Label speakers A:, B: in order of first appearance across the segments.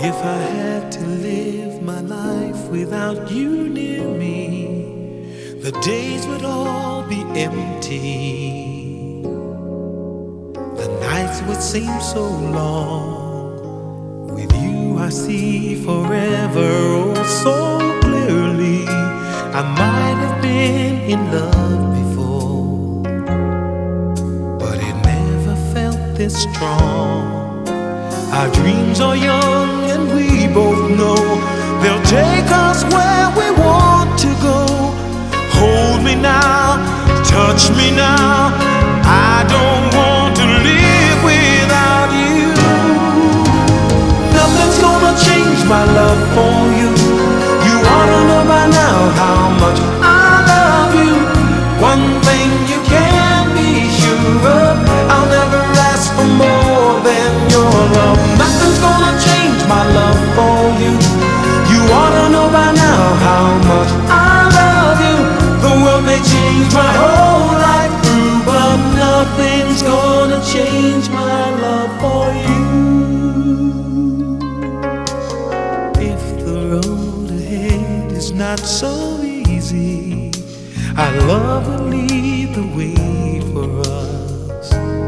A: If I had to live my life without you near me, the days would all be empty. The nights would seem so long. With you I see forever oh so clearly. I might have been in love before, but it never felt this strong. Our dreams are young and we both know they'll take us where we want to go. Hold me now, touch me now. I don't want to live without you. Nothing's gonna change my love for you. You ought to know by now how much I love you. One thing you can be sure of, I'll never ask for more than your love. Nothing's gonna change my love for you. You ought to know by now how much I love you. The world may change my whole life through, but nothing's gonna change my love for you. If the road ahead is not so easy, our love will lead the way for us.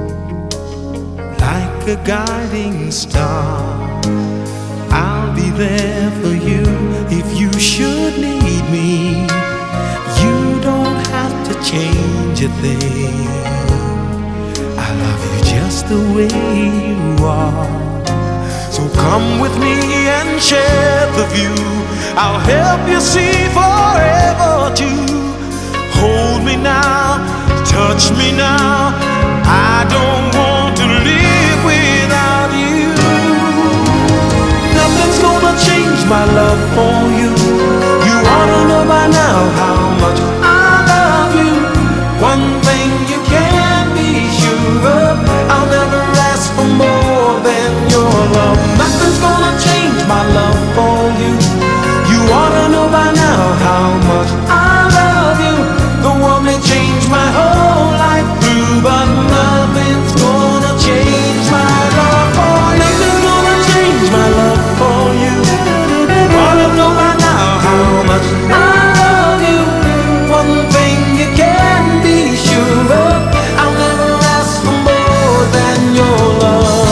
A: Like a guiding star, I'll be there for you if you should need me. You don't have to change a thing. I love you just the way you are. So come with me and share the view. I'll help you see forever too. Hold me now, touch me now. I don't want to live without you. Nothing's gonna change my love for you. You ought to know by now how much I love you. One thing you can be sure of, I'll never ask for more than your love. Nothing's gonna change my love for you. You ought to know by now how much I love you. The world may change my whole life through, but nothing's gonna change my love for you. Nothing's gonna change my love for you. You ought to know by now how much I love you. One thing you can be sure of, I'll never ask for more than your love.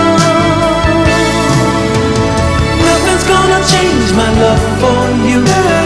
A: Nothing's gonna change my love for you.